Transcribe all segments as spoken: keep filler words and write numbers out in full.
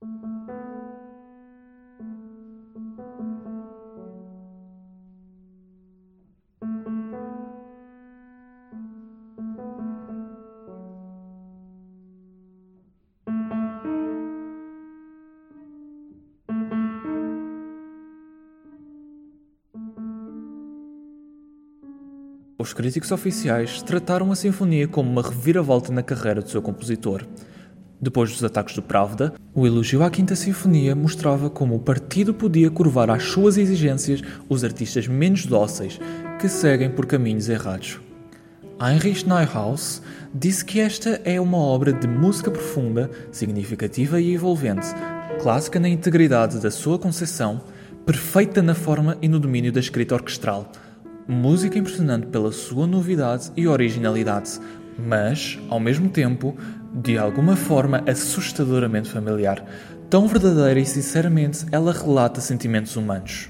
Os críticos oficiais trataram a sinfonia como uma reviravolta na carreira do seu compositor. Depois dos ataques do Pravda, o elogio à Quinta Sinfonia mostrava como o partido podia curvar às suas exigências os artistas menos dóceis, que seguem por caminhos errados. Heinrich Neuhaus disse que esta é uma obra de música profunda, significativa e envolvente, clássica na integridade da sua concepção, perfeita na forma e no domínio da escrita orquestral, música impressionante pela sua novidade e originalidade, mas, ao mesmo tempo, de alguma forma assustadoramente familiar. Tão verdadeira e sinceramente ela relata sentimentos humanos.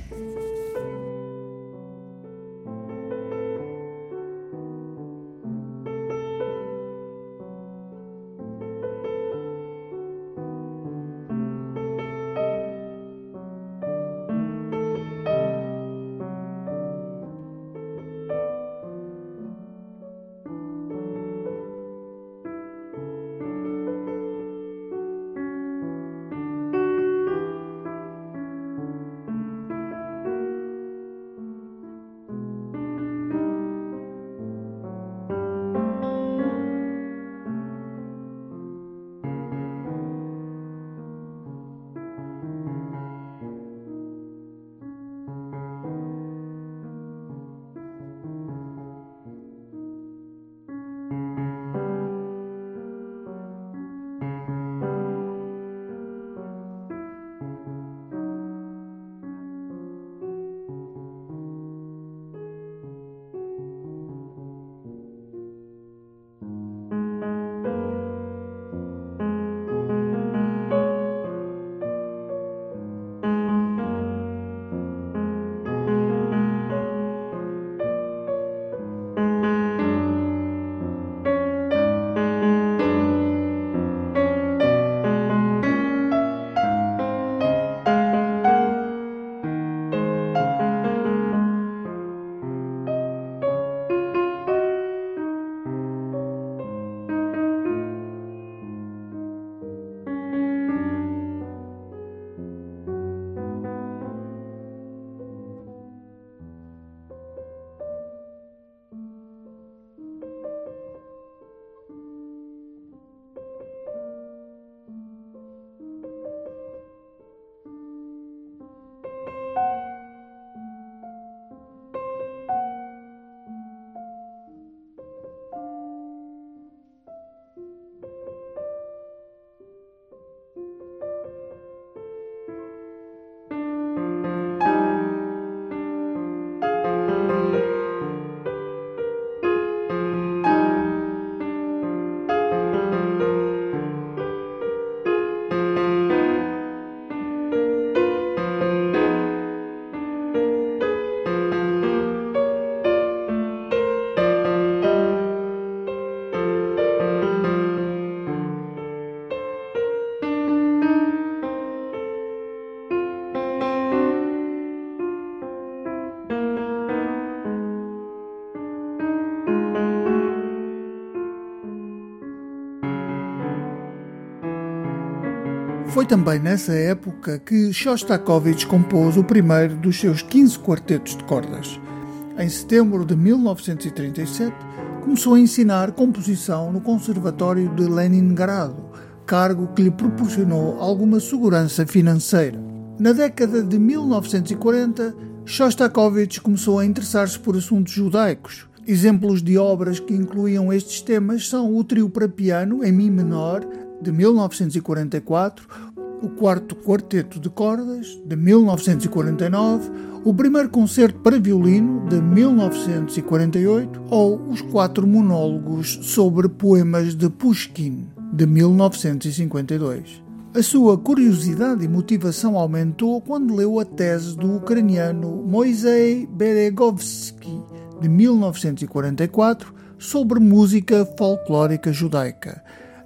Foi também nessa época que Shostakovich compôs o primeiro dos seus quinze quartetos de cordas. Em setembro de mil novecentos e trinta e sete, começou a ensinar composição no Conservatório de Leningrado, cargo que lhe proporcionou alguma segurança financeira. Na década de mil novecentos e quarenta, Shostakovich começou a interessar-se por assuntos judaicos. Exemplos de obras que incluíam estes temas são o Trio para piano em Mi menor, de mil novecentos e quarenta e quatro, o Quarto Quarteto de Cordas, de mil novecentos e quarenta e nove, o Primeiro Concerto para Violino, de mil novecentos e quarenta e oito, ou os Quatro Monólogos sobre Poemas de Pushkin, de mil novecentos e cinquenta e dois. A sua curiosidade e motivação aumentou quando leu a tese do ucraniano Moisei Beregovsky, de mil novecentos e quarenta e quatro, sobre música folclórica judaica.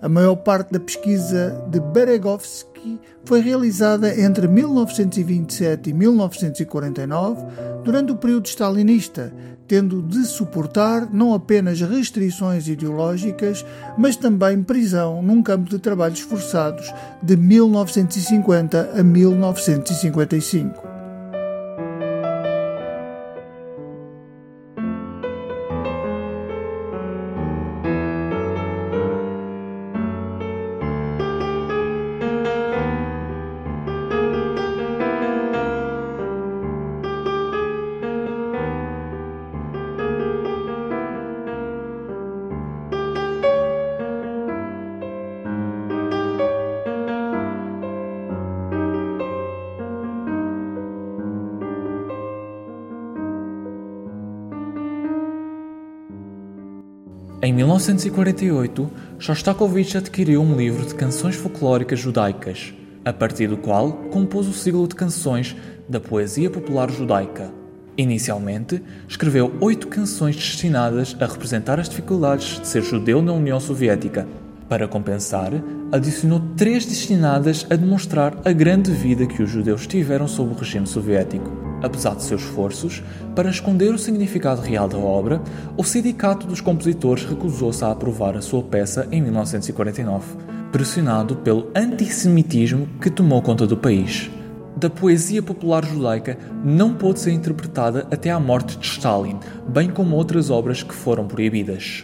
A maior parte da pesquisa de Beregovsky foi realizada entre mil novecentos e vinte e sete e mil novecentos e quarenta e nove, durante o período stalinista, tendo de suportar não apenas restrições ideológicas, mas também prisão num campo de trabalhos forçados de mil novecentos e cinquenta a mil novecentos e cinquenta e cinco. Em mil novecentos e quarenta e oito, Shostakovich adquiriu um livro de canções folclóricas judaicas, a partir do qual compôs o ciclo de canções da poesia popular judaica. Inicialmente, escreveu oito canções destinadas a representar as dificuldades de ser judeu na União Soviética. Para compensar, adicionou três destinadas a demonstrar a grande vida que os judeus tiveram sob o regime soviético. Apesar de seus esforços para esconder o significado real da obra, o Sindicato dos Compositores recusou-se a aprovar a sua peça em mil novecentos e quarenta e nove, pressionado pelo antissemitismo que tomou conta do país. Da poesia popular judaica não pôde ser interpretada até à morte de Stalin, bem como outras obras que foram proibidas.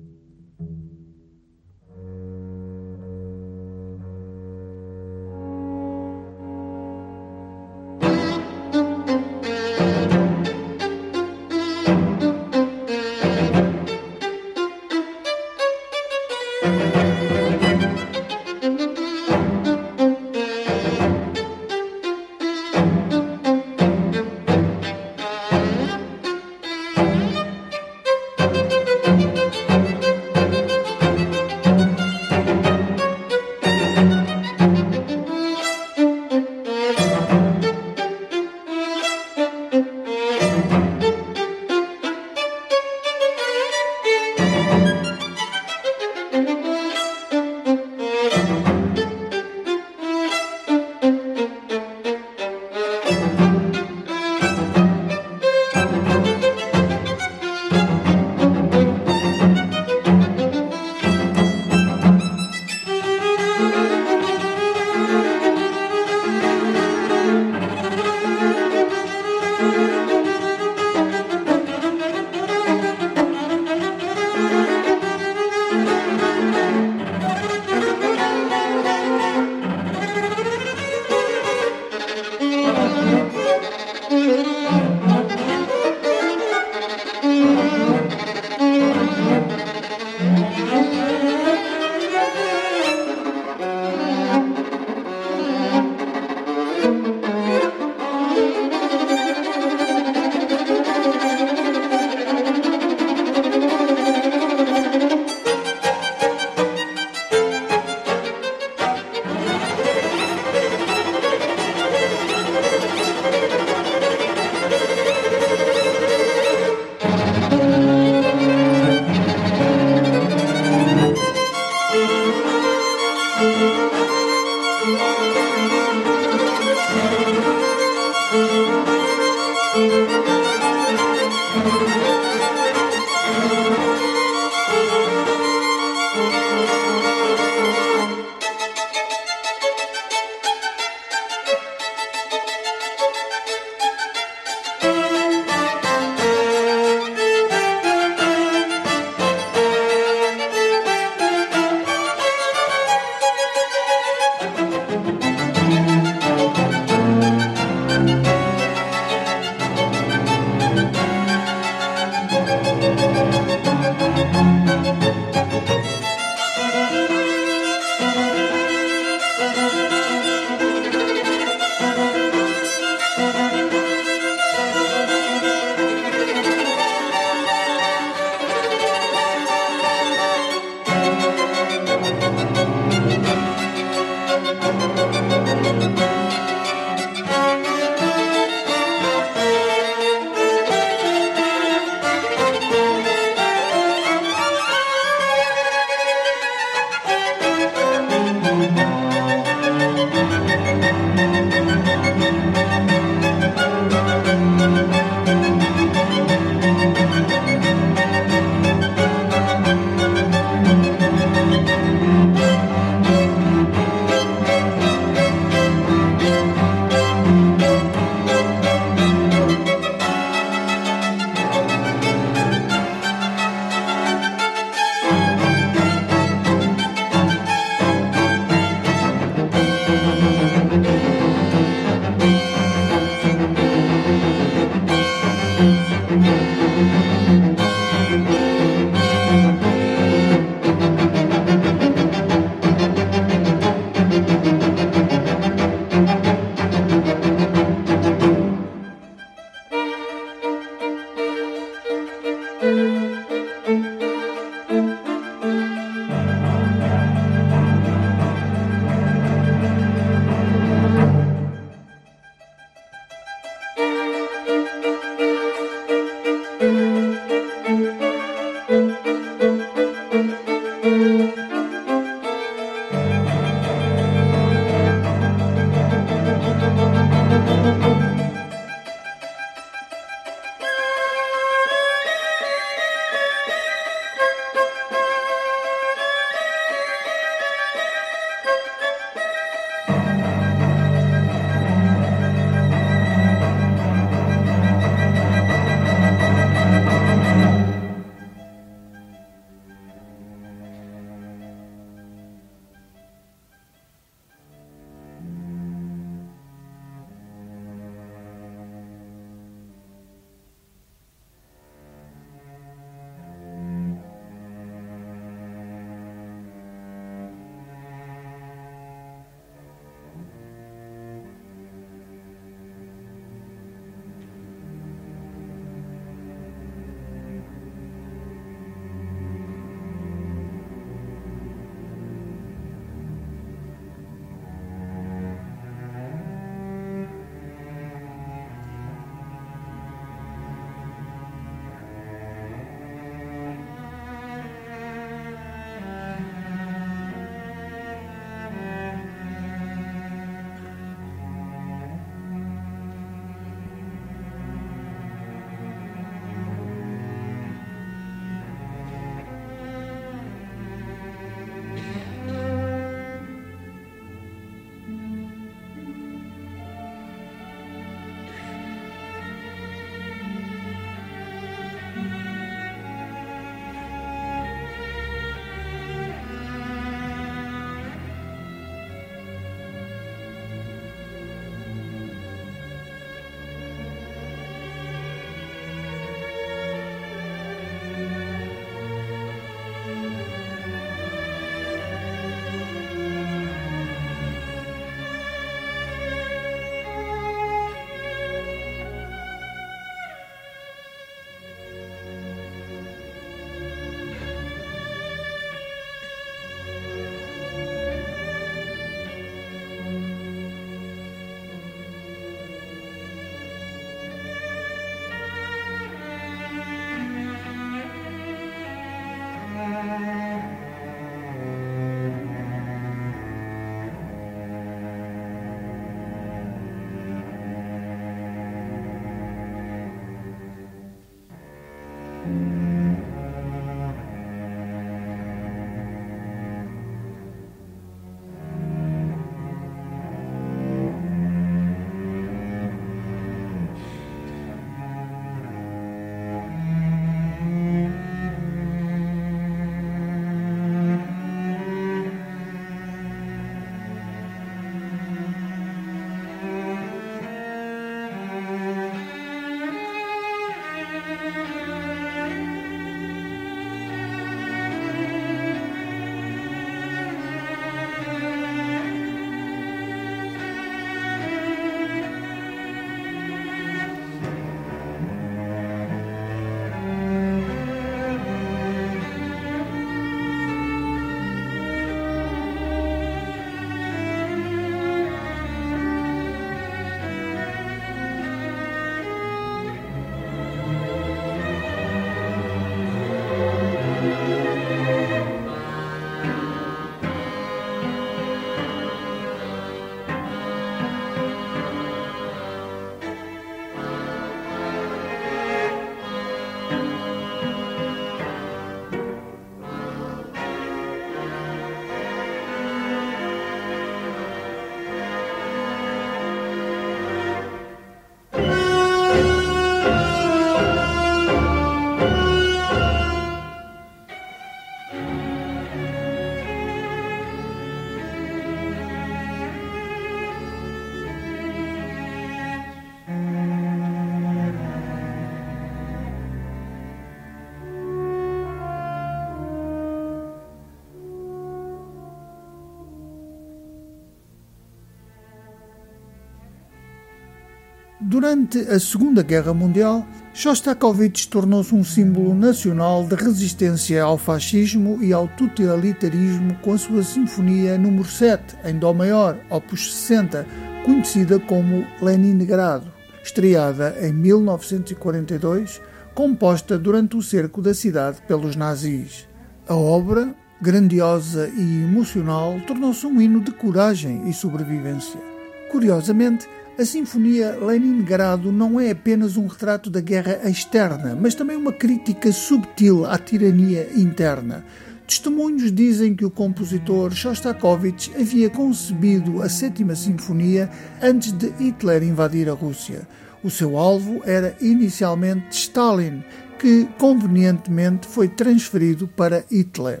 Durante a Segunda Guerra Mundial, Shostakovich tornou-se um símbolo nacional de resistência ao fascismo e ao totalitarismo com a sua Sinfonia número sete, em Dó maior, opus sessenta, conhecida como Leningrado, estreada em mil novecentos e quarenta e dois, composta durante o cerco da cidade pelos nazis. A obra, grandiosa e emocional, tornou-se um hino de coragem e sobrevivência. Curiosamente, a Sinfonia Leningrado não é apenas um retrato da guerra externa, mas também uma crítica subtil à tirania interna. Testemunhos dizem que o compositor Shostakovich havia concebido a Sétima Sinfonia antes de Hitler invadir a Rússia. O seu alvo era inicialmente Stalin, que convenientemente foi transferido para Hitler.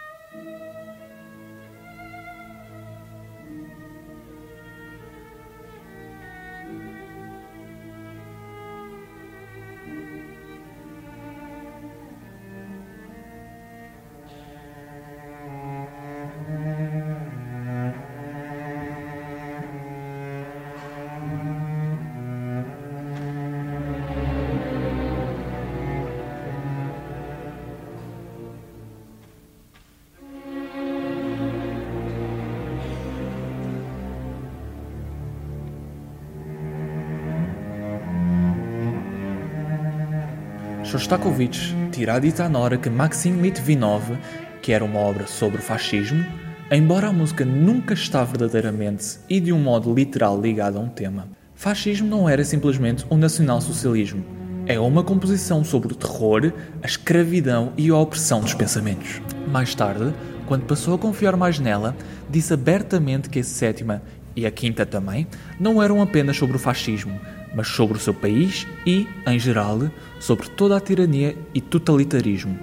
Shostakovich terá dito à nora que Maxim Litvinov, que era uma obra sobre o fascismo, embora a música nunca está verdadeiramente e de um modo literal ligada a um tema, fascismo não era simplesmente um nacional-socialismo. É uma composição sobre o terror, a escravidão e a opressão dos pensamentos. Mais tarde, quando passou a confiar mais nela, disse abertamente que a sétima e a quinta também não eram apenas sobre o fascismo, mas sobre o seu país e, em geral, sobre toda a tirania e totalitarismo.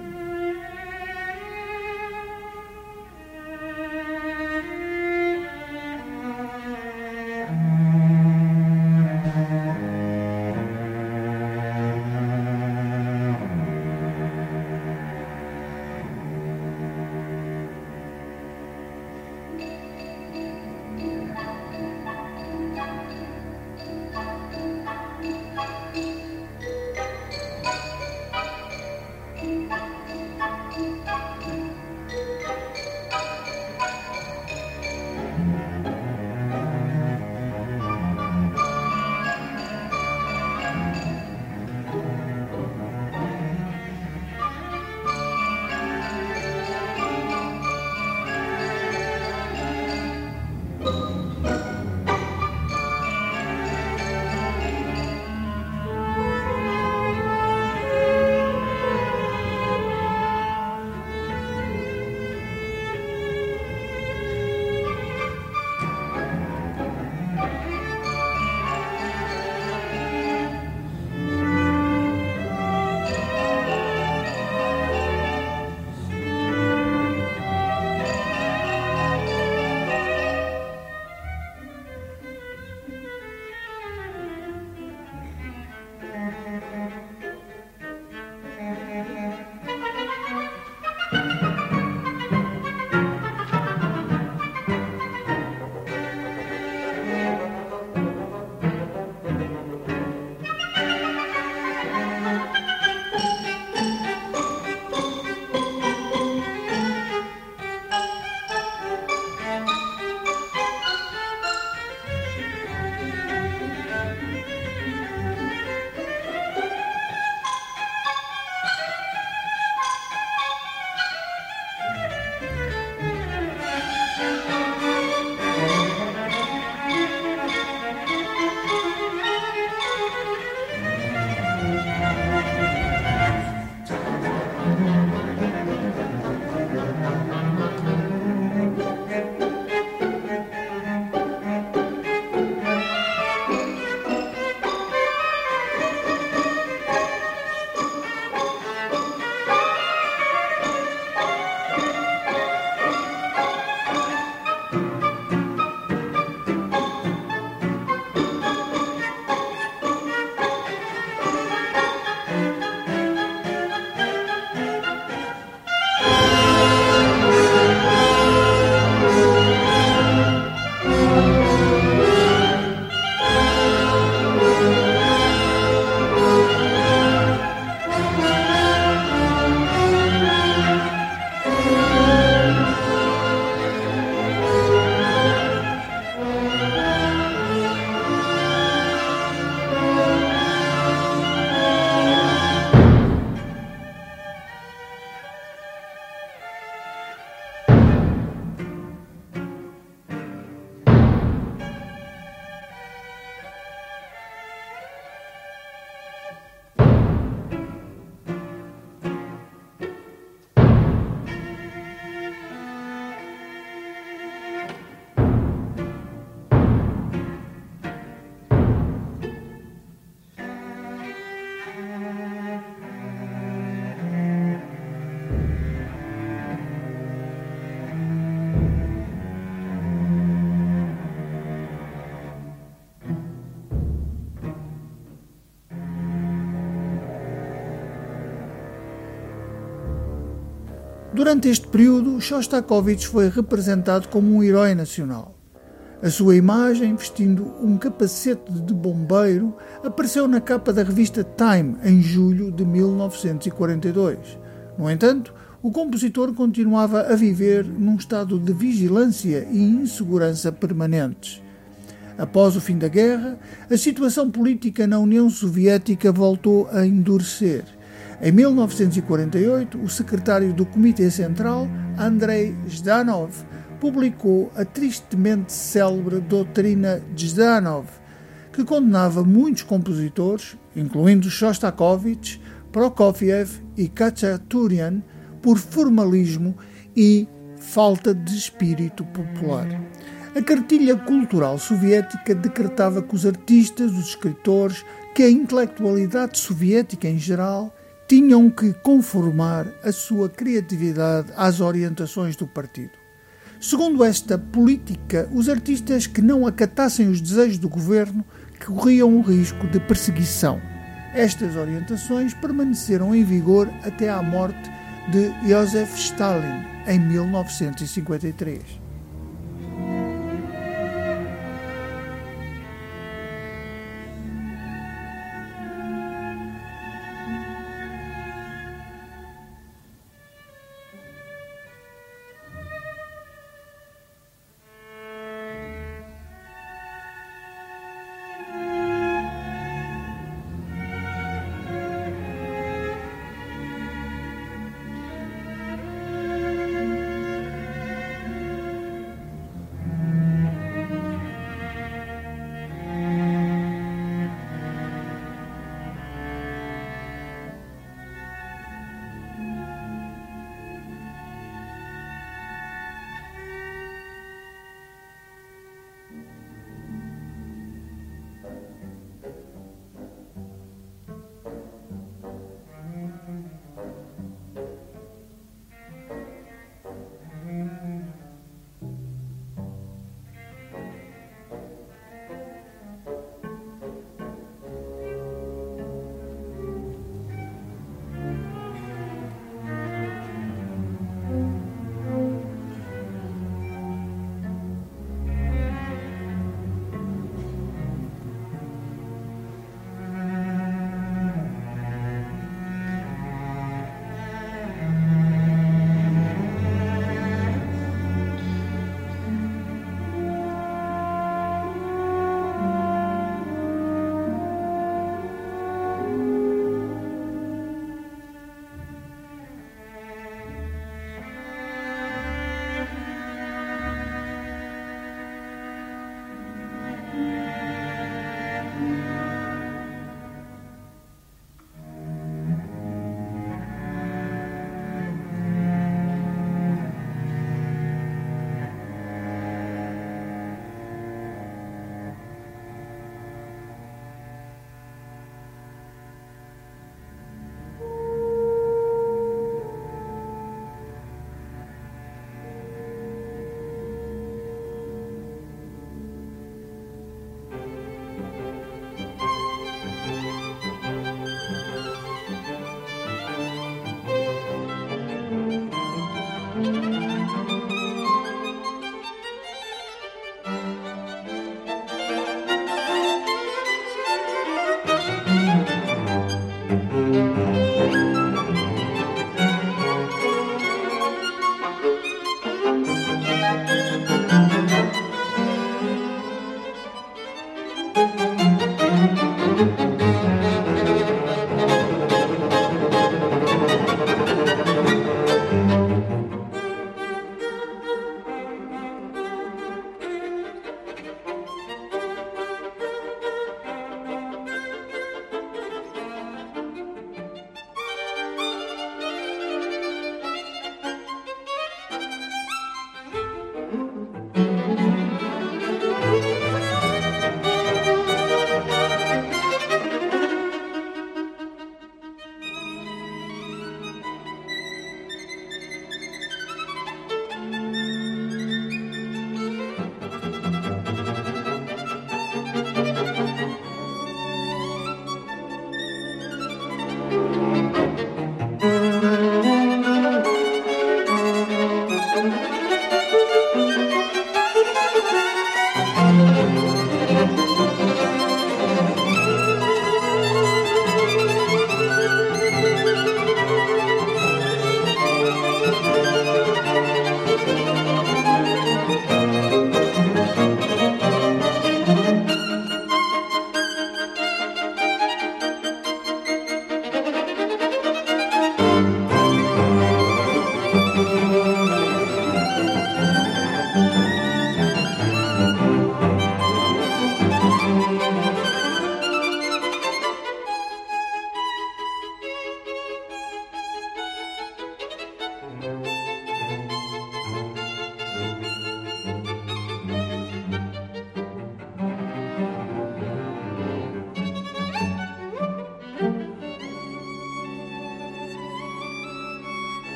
Durante este período, Shostakovich foi representado como um herói nacional. A sua imagem, vestindo um capacete de bombeiro, apareceu na capa da revista Time em julho de mil novecentos e quarenta e dois. No entanto, o compositor continuava a viver num estado de vigilância e insegurança permanentes. Após o fim da guerra, a situação política na União Soviética voltou a endurecer. Em mil novecentos e quarenta e oito, o secretário do Comitê Central, Andrei Zhdanov, publicou a tristemente célebre doutrina Zhdanov, que condenava muitos compositores, incluindo Shostakovich, Prokofiev e Khachaturian, por formalismo e falta de espírito popular. A cartilha cultural soviética decretava que os artistas, os escritores, que a intelectualidade soviética em geral, tinham que conformar a sua criatividade às orientações do partido. Segundo esta política, os artistas que não acatassem os desejos do governo corriam o risco de perseguição. Estas orientações permaneceram em vigor até à morte de Joseph Stalin, em mil novecentos e cinquenta e três.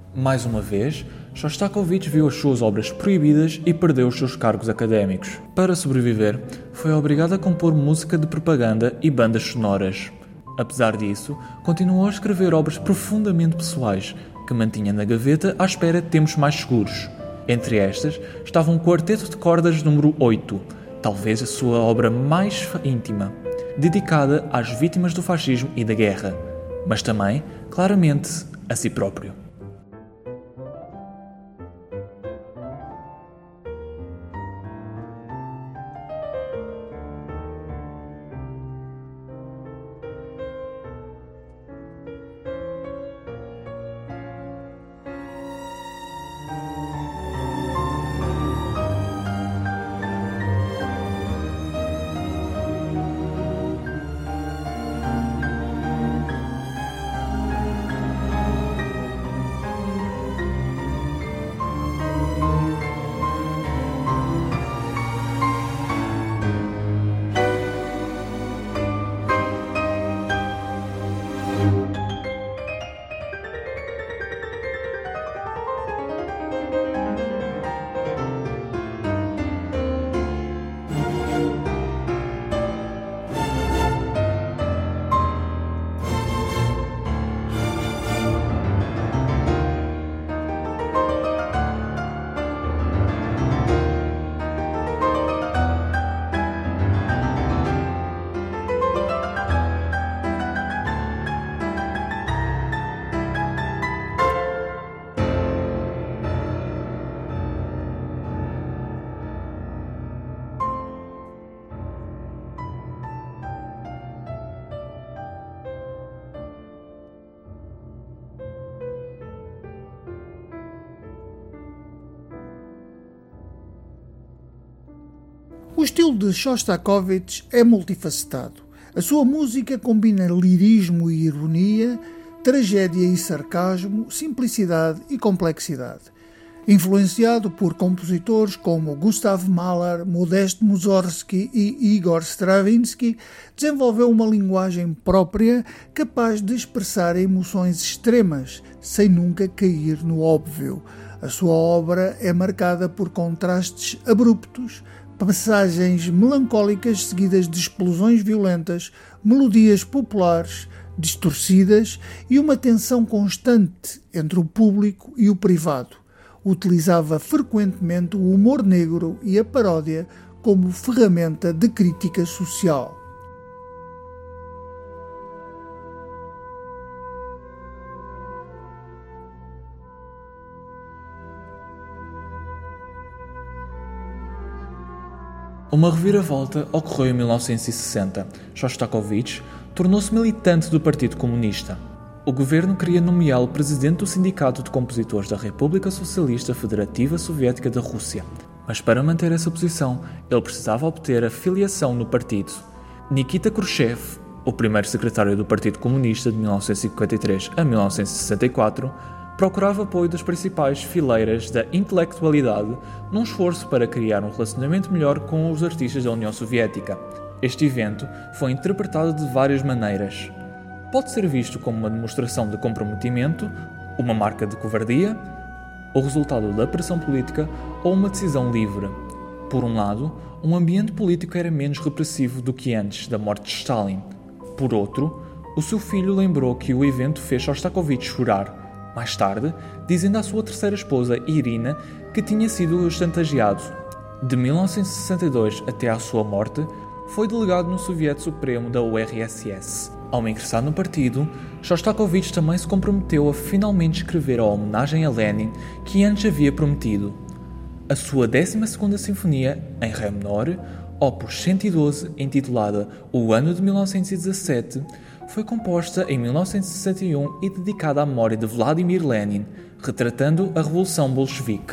Mais uma vez, Shostakovich viu as suas obras proibidas e perdeu os seus cargos académicos. Para sobreviver, foi obrigado a compor música de propaganda e bandas sonoras. Apesar disso, continuou a escrever obras profundamente pessoais, que mantinha na gaveta à espera de tempos mais seguros. Entre estas, estava um quarteto de cordas número oito, talvez a sua obra mais íntima, dedicada às vítimas do fascismo e da guerra, mas também, claramente, a si próprio. O estilo de Shostakovich é multifacetado. A sua música combina lirismo e ironia, tragédia e sarcasmo, simplicidade e complexidade. Influenciado por compositores como Gustav Mahler, Modest Mussorgsky e Igor Stravinsky, desenvolveu uma linguagem própria capaz de expressar emoções extremas, sem nunca cair no óbvio. A sua obra é marcada por contrastes abruptos, passagens melancólicas seguidas de explosões violentas, melodias populares distorcidas e uma tensão constante entre o público e o privado. Utilizava frequentemente o humor negro e a paródia como ferramenta de crítica social. Uma reviravolta ocorreu em mil novecentos e sessenta. Shostakovich tornou-se militante do Partido Comunista. O governo queria nomeá-lo presidente do Sindicato de Compositores da República Socialista Federativa Soviética da Rússia. Mas para manter essa posição, ele precisava obter a filiação no partido. Nikita Khrushchev, o primeiro secretário do Partido Comunista de mil novecentos e cinquenta e três a mil novecentos e sessenta e quatro, procurava apoio das principais fileiras da intelectualidade num esforço para criar um relacionamento melhor com os artistas da União Soviética. Este evento foi interpretado de várias maneiras. Pode ser visto como uma demonstração de comprometimento, uma marca de covardia, o resultado da pressão política ou uma decisão livre. Por um lado, um ambiente político era menos repressivo do que antes da morte de Stalin. Por outro, o seu filho lembrou que o evento fez Shostakovich chorar. Mais tarde, dizendo à sua terceira esposa, Irina, que tinha sido chantageado. De mil novecentos e sessenta e dois até à sua morte, foi delegado no Soviete Supremo da U R S S. Ao ingressar no partido, Shostakovich também se comprometeu a finalmente escrever a homenagem a Lenin que antes havia prometido. A sua décima segunda Sinfonia, em Ré menor, opus cento e doze, intitulada O Ano de mil novecentos e dezassete, foi composta em mil novecentos e sessenta e um e dedicada à memória de Vladimir Lenin, retratando a Revolução Bolchevique.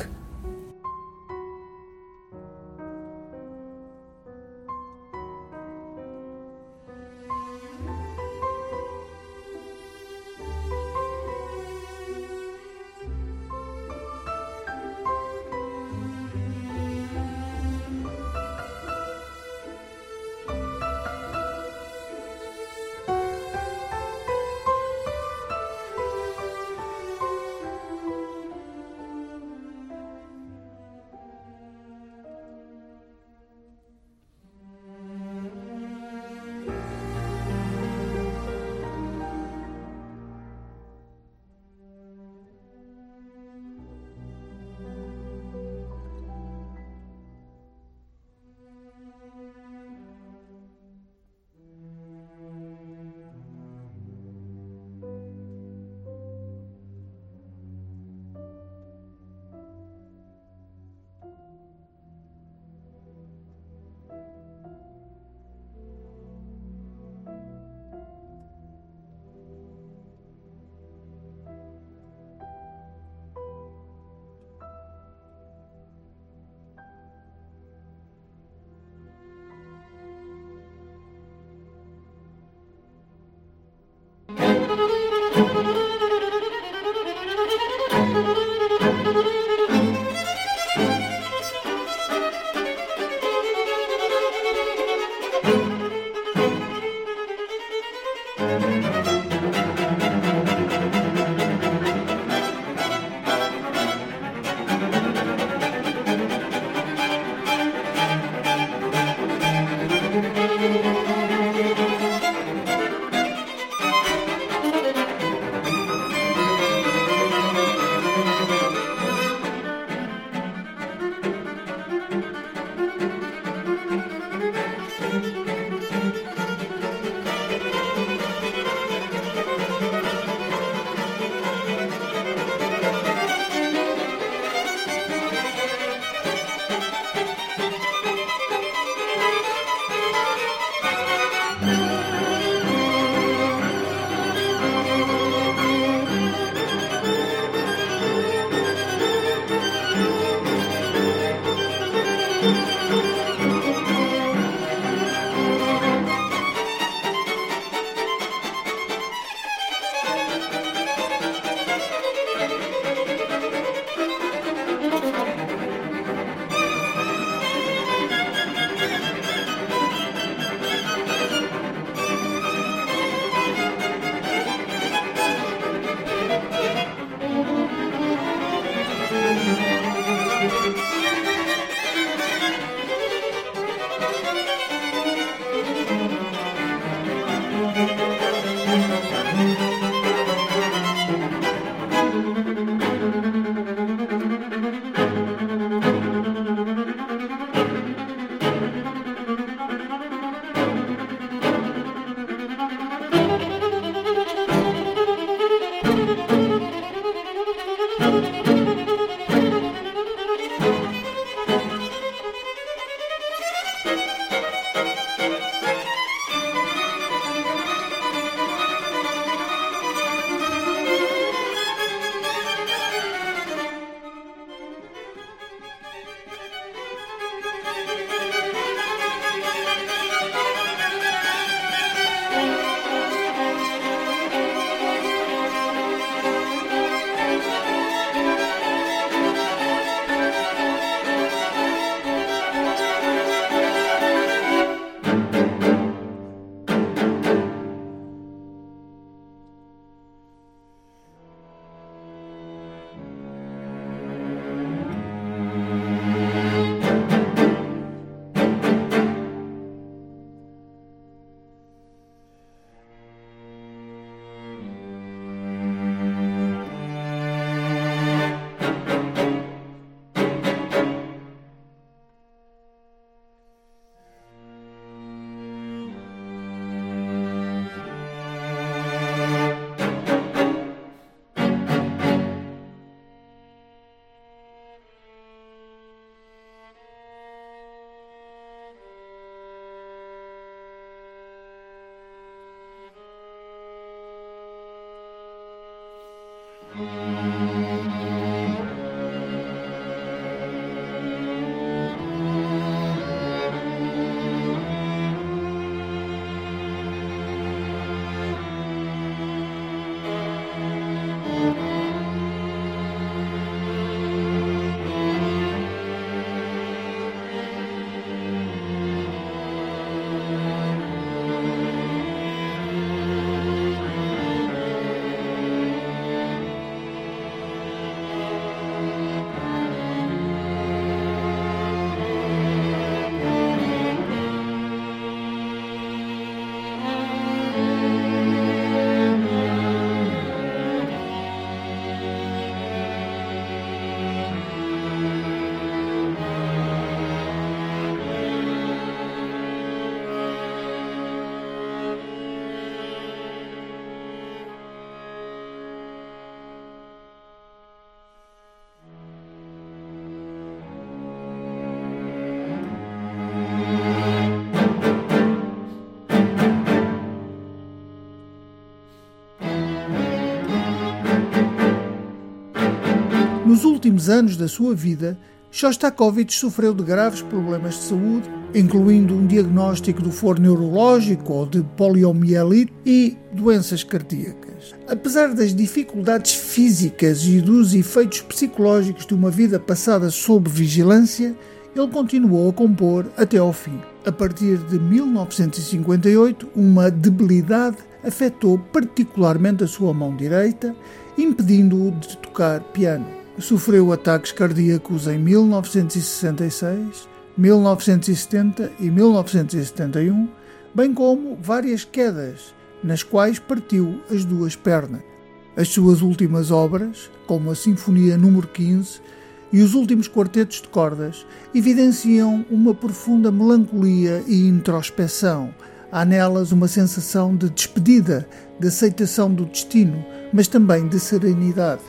Nos últimos anos da sua vida, Shostakovich sofreu de graves problemas de saúde, incluindo um diagnóstico do foro neurológico ou de poliomielite e doenças cardíacas. Apesar das dificuldades físicas e dos efeitos psicológicos de uma vida passada sob vigilância, ele continuou a compor até ao fim. A partir de mil novecentos e cinquenta e oito, uma debilidade afetou particularmente a sua mão direita, impedindo-o de tocar piano. Sofreu ataques cardíacos em mil novecentos e sessenta e seis, mil novecentos e setenta e mil novecentos e setenta e um, bem como várias quedas, nas quais partiu as duas pernas. As suas últimas obras, como a Sinfonia número quinze e os últimos quartetos de cordas, evidenciam uma profunda melancolia e introspeção. Há nelas uma sensação de despedida, de aceitação do destino, mas também de serenidade.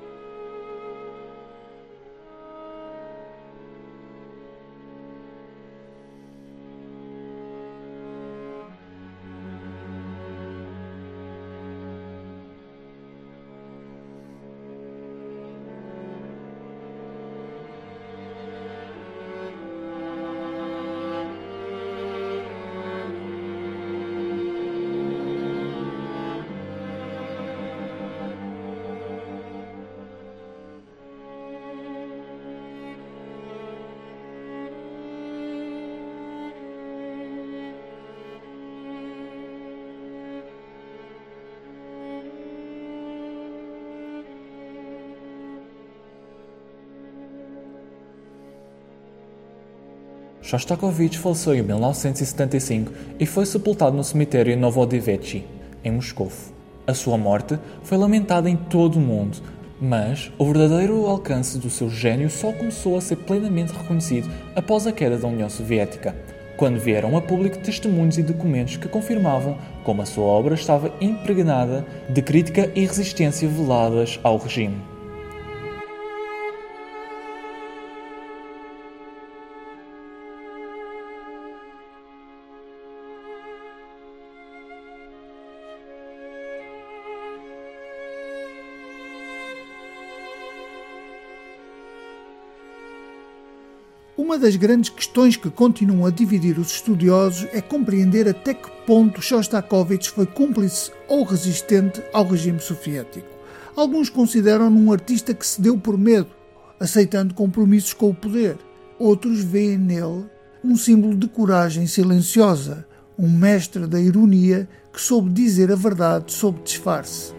Shostakovich faleceu em mil novecentos e setenta e cinco e foi sepultado no cemitério Novodevichy, em Moscou. A sua morte foi lamentada em todo o mundo, mas o verdadeiro alcance do seu gênio só começou a ser plenamente reconhecido após a queda da União Soviética, quando vieram a público testemunhos e documentos que confirmavam como a sua obra estava impregnada de crítica e resistência veladas ao regime. Uma das grandes questões que continuam a dividir os estudiosos é compreender até que ponto Shostakovich foi cúmplice ou resistente ao regime soviético. Alguns consideram-no um artista que se deu por medo, aceitando compromissos com o poder. Outros veem nele um símbolo de coragem silenciosa, um mestre da ironia que soube dizer a verdade sob disfarce.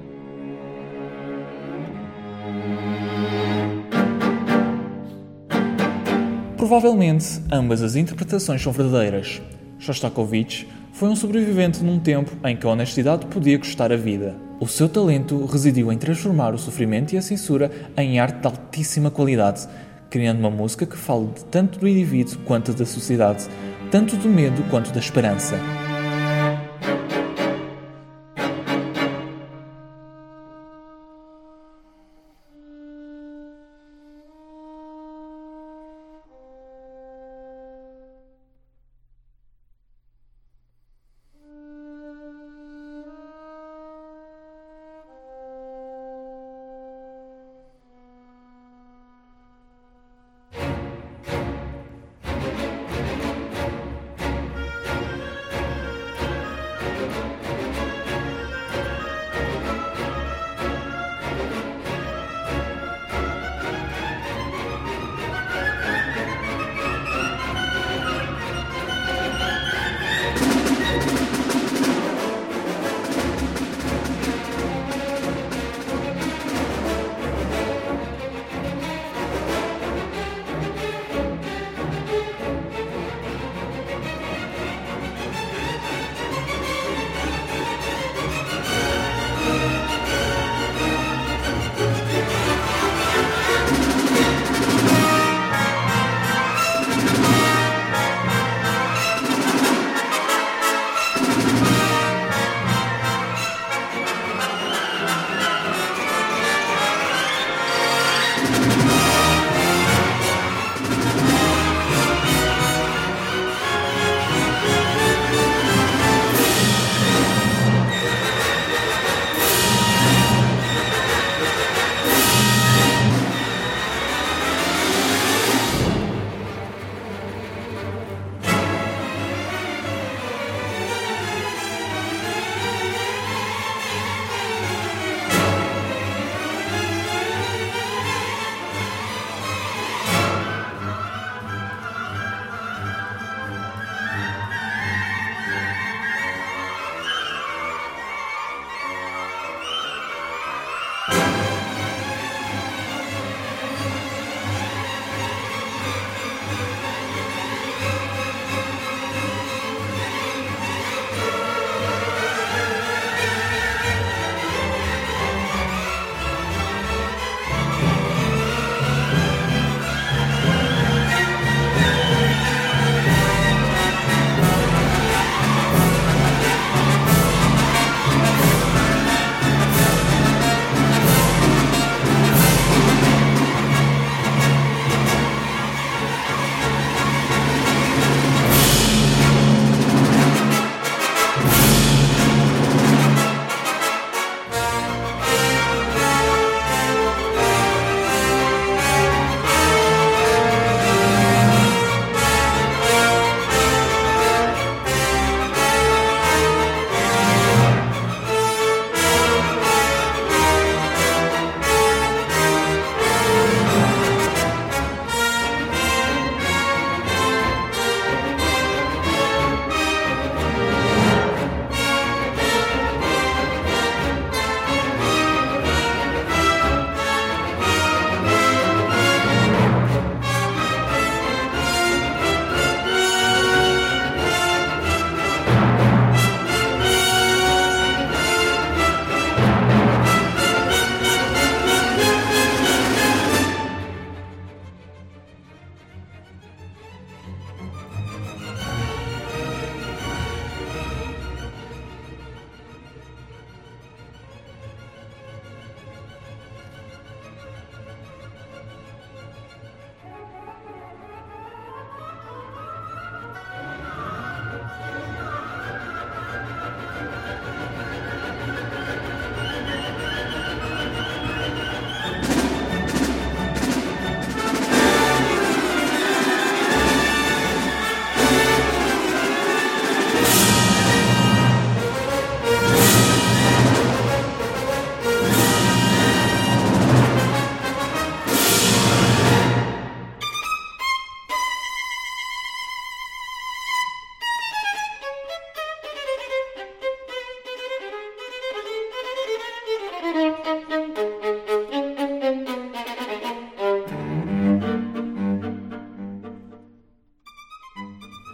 Provavelmente, ambas as interpretações são verdadeiras. Shostakovich foi um sobrevivente num tempo em que a honestidade podia custar a vida. O seu talento residiu em transformar o sofrimento e a censura em arte de altíssima qualidade, criando uma música que fale tanto do indivíduo quanto da sociedade, tanto do medo quanto da esperança.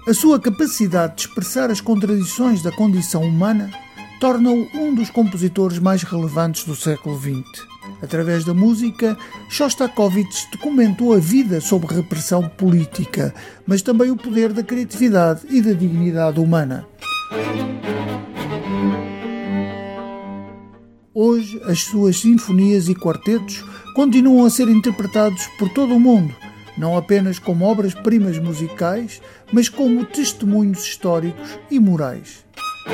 A sua capacidade de expressar as contradições da condição humana torna-o um dos compositores mais relevantes do século vinte. Através da música, Shostakovich documentou a vida sob repressão política, mas também o poder da criatividade e da dignidade humana. Hoje, as suas sinfonias e quartetos continuam a ser interpretados por todo o mundo, não apenas como obras-primas musicais, mas como testemunhos históricos e morais.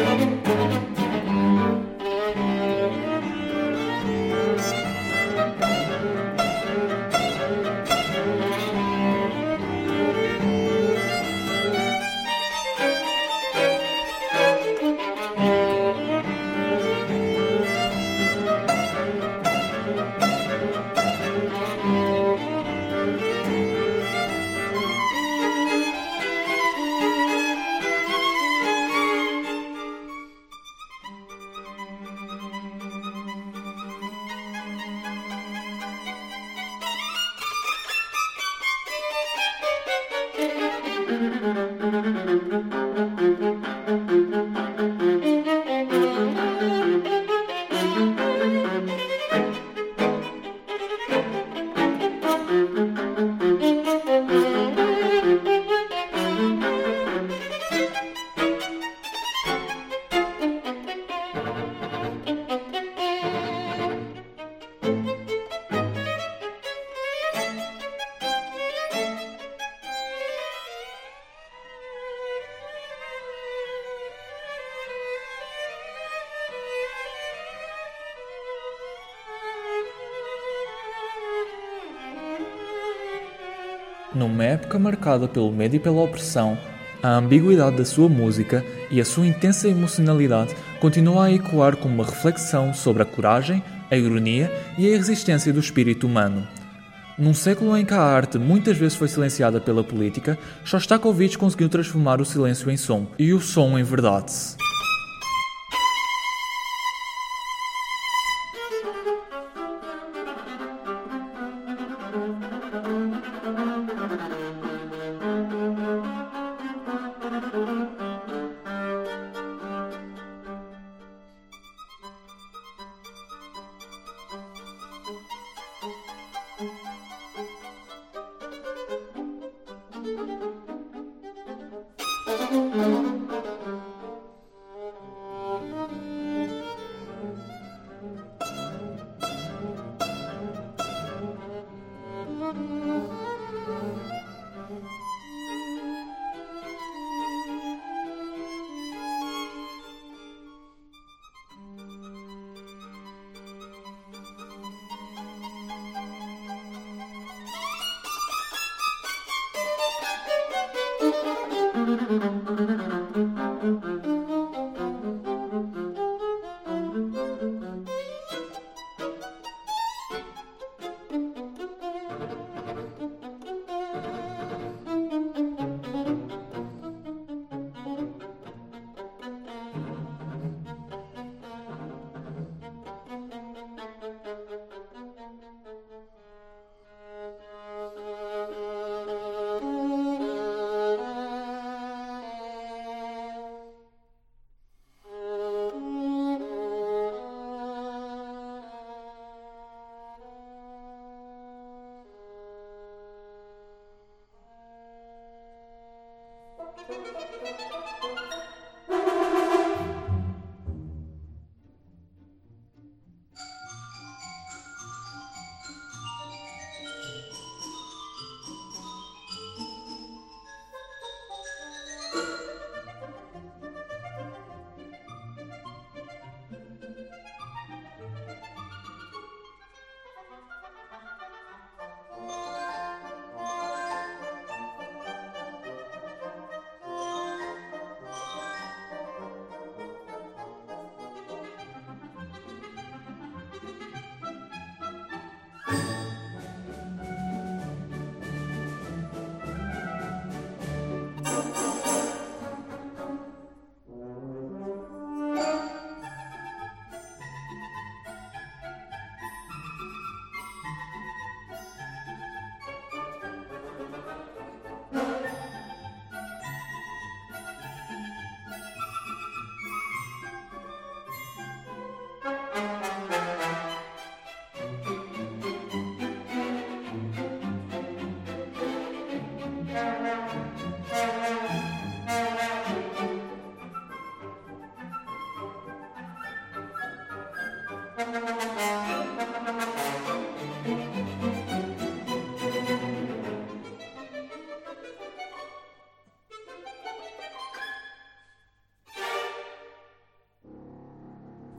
Numa época marcada pelo medo e pela opressão, a ambiguidade da sua música e a sua intensa emocionalidade continuam a ecoar como uma reflexão sobre a coragem, a ironia e a resistência do espírito humano. Num século em que a arte muitas vezes foi silenciada pela política, Shostakovich conseguiu transformar o silêncio em som e o som em verdade.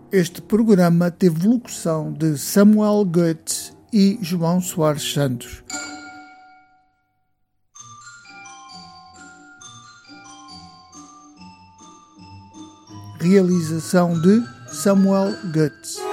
Este programa teve locução de Samuel Goetz e João Soares Santos. Realização de Samuel Goetz.